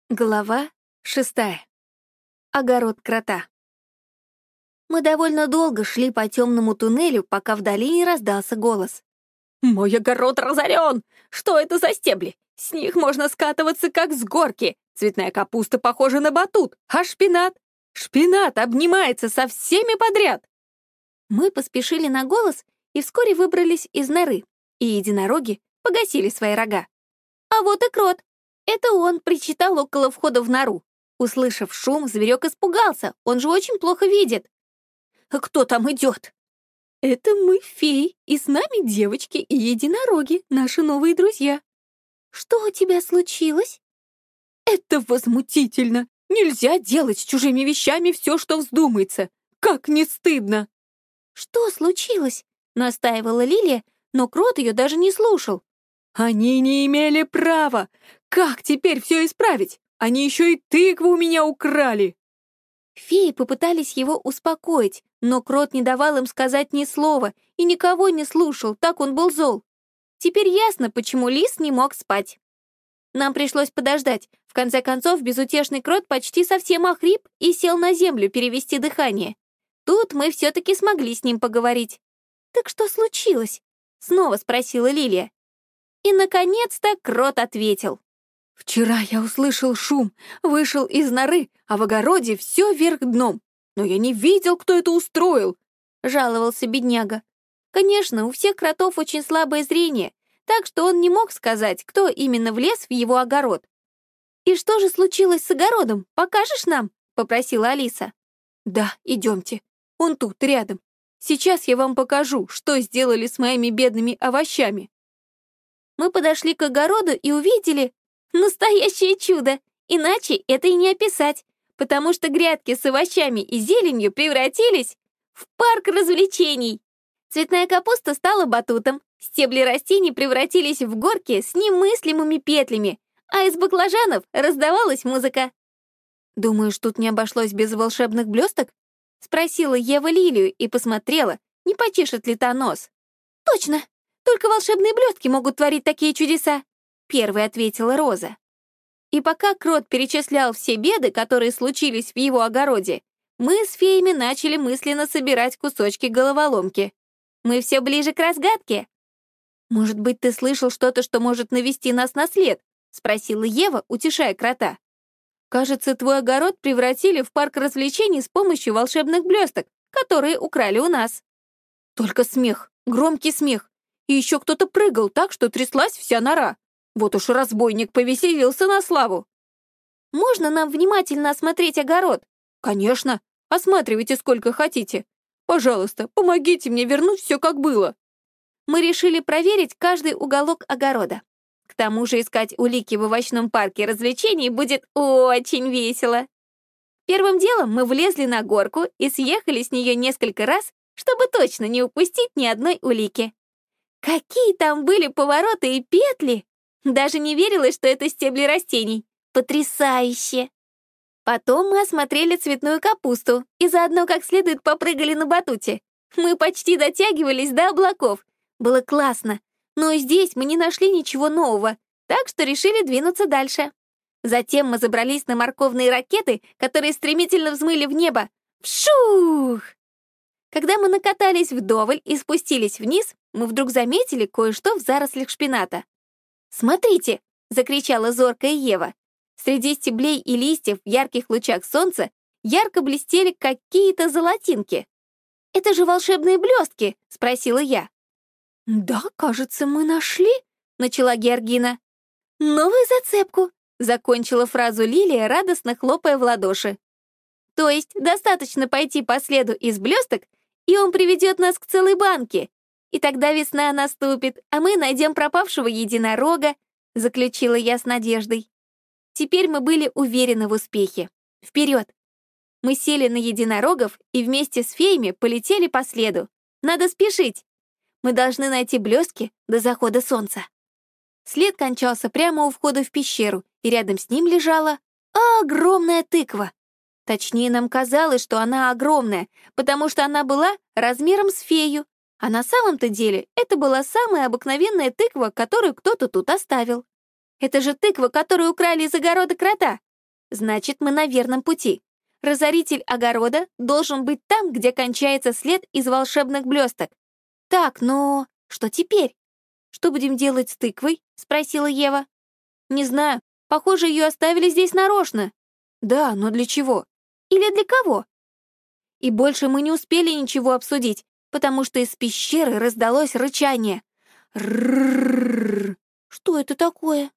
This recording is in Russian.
Глава 6. Огород крота. Мы довольно долго шли по темному туннелю, пока вдали не раздался голос. «Мой огород разорен! Что это за стебли? С них можно скатываться, как с горки. Цветная капуста похожа на батут, а шпинат? Шпинат обнимается со всеми подряд!» Мы поспешили на голос и вскоре выбрались из норы, и единороги погасили свои рога. А вот и крот. Это он причитал около входа в нору. Услышав шум, зверек испугался, он же очень плохо видит. «Кто там идет?» «Это мы, феи, и с нами девочки и единороги, наши новые друзья». «Что у тебя случилось?» «Это возмутительно! Нельзя делать с чужими вещами все, что вздумается! Как не стыдно!» «Что случилось?» — настаивала Лилия, но крот ее даже не слушал. «Они не имели права! Как теперь все исправить? Они еще и тыкву у меня украли!» Феи попытались его успокоить, но крот не давал им сказать ни слова и никого не слушал, так он был зол. Теперь ясно, почему лис не мог спать. Нам пришлось подождать. В конце концов, безутешный крот почти совсем охрип и сел на землю перевести дыхание. Тут мы все-таки смогли с ним поговорить. «Так что случилось?» — снова спросила Лилия. И, наконец-то, крот ответил. «Вчера я услышал шум, вышел из норы, а в огороде все вверх дном. Но я не видел, кто это устроил», — жаловался бедняга. Конечно, у всех кротов очень слабое зрение, так что он не мог сказать, кто именно влез в его огород. «И что же случилось с огородом? Покажешь нам?» — попросила Алиса. «Да, идемте. Он тут, рядом. Сейчас я вам покажу, что сделали с моими бедными овощами». Мы подошли к огороду и увидели настоящее чудо, иначе это и не описать, потому что грядки с овощами и зеленью превратились в парк развлечений. Цветная капуста стала батутом, стебли растений превратились в горки с немыслимыми петлями, а из баклажанов раздавалась музыка. «Думаешь, тут не обошлось без волшебных блесток?» — спросила Ева Лилию и посмотрела, не почешет ли та нос. «Точно! Только волшебные блестки могут творить такие чудеса!» — первой ответила Роза. И пока крот перечислял все беды, которые случились в его огороде, мы с феями начали мысленно собирать кусочки головоломки. Мы все ближе к разгадке. «Может быть, ты слышал что-то, что может навести нас на след?» — спросила Ева, утешая крота. «Кажется, твой огород превратили в парк развлечений с помощью волшебных блесток, которые украли у нас». Только смех, громкий смех. И еще кто-то прыгал так, что тряслась вся нора. Вот уж разбойник повеселился на славу. «Можно нам внимательно осмотреть огород?» «Конечно, осматривайте сколько хотите. Пожалуйста, помогите мне вернуть все, как было». Мы решили проверить каждый уголок огорода. К тому же искать улики в овощном парке развлечений будет очень весело. Первым делом мы влезли на горку и съехали с нее несколько раз, чтобы точно не упустить ни одной улики. Какие там были повороты и петли! Даже не верилось, что это стебли растений. Потрясающе! Потом мы осмотрели цветную капусту и заодно как следует попрыгали на батуте. Мы почти дотягивались до облаков. Было классно. Но и здесь мы не нашли ничего нового, так что решили двинуться дальше. Затем мы забрались на морковные ракеты, которые стремительно взмыли в небо. Вшух! Когда мы накатались вдоволь и спустились вниз, мы вдруг заметили кое-что в зарослях шпината. «Смотрите!» — закричала зоркая Ева. Среди стеблей и листьев в ярких лучах солнца ярко блестели какие-то золотинки. «Это же волшебные блестки?» — спросила я. «Да, кажется, мы нашли», — начала Георгина. «Новую зацепку», — закончила фразу Лилия, радостно хлопая в ладоши. «То есть достаточно пойти по следу из блесток, и он приведет нас к целой банке. И тогда весна наступит, а мы найдем пропавшего единорога», — заключила я с надеждой. Теперь мы были уверены в успехе. Вперед! Мы сели на единорогов и вместе с феями полетели по следу. Надо спешить. Мы должны найти блестки до захода солнца. След кончался прямо у входа в пещеру, и рядом с ним лежала огромная тыква. Точнее, нам казалось, что она огромная, потому что она была размером с фею, а на самом-то деле это была самая обыкновенная тыква, которую кто-то тут оставил. Это же тыква, которую украли из огорода крота. Значит, мы на верном пути. Разоритель огорода должен быть там, где кончается след из волшебных блесток. Так, но что теперь? Что будем делать с тыквой? Спросила Ева. Не знаю. Похоже, ее оставили здесь нарочно. Да, но для чего? Или для кого? И больше мы не успели ничего обсудить, потому что из пещеры раздалось рычание. Ррррррр. Что это такое?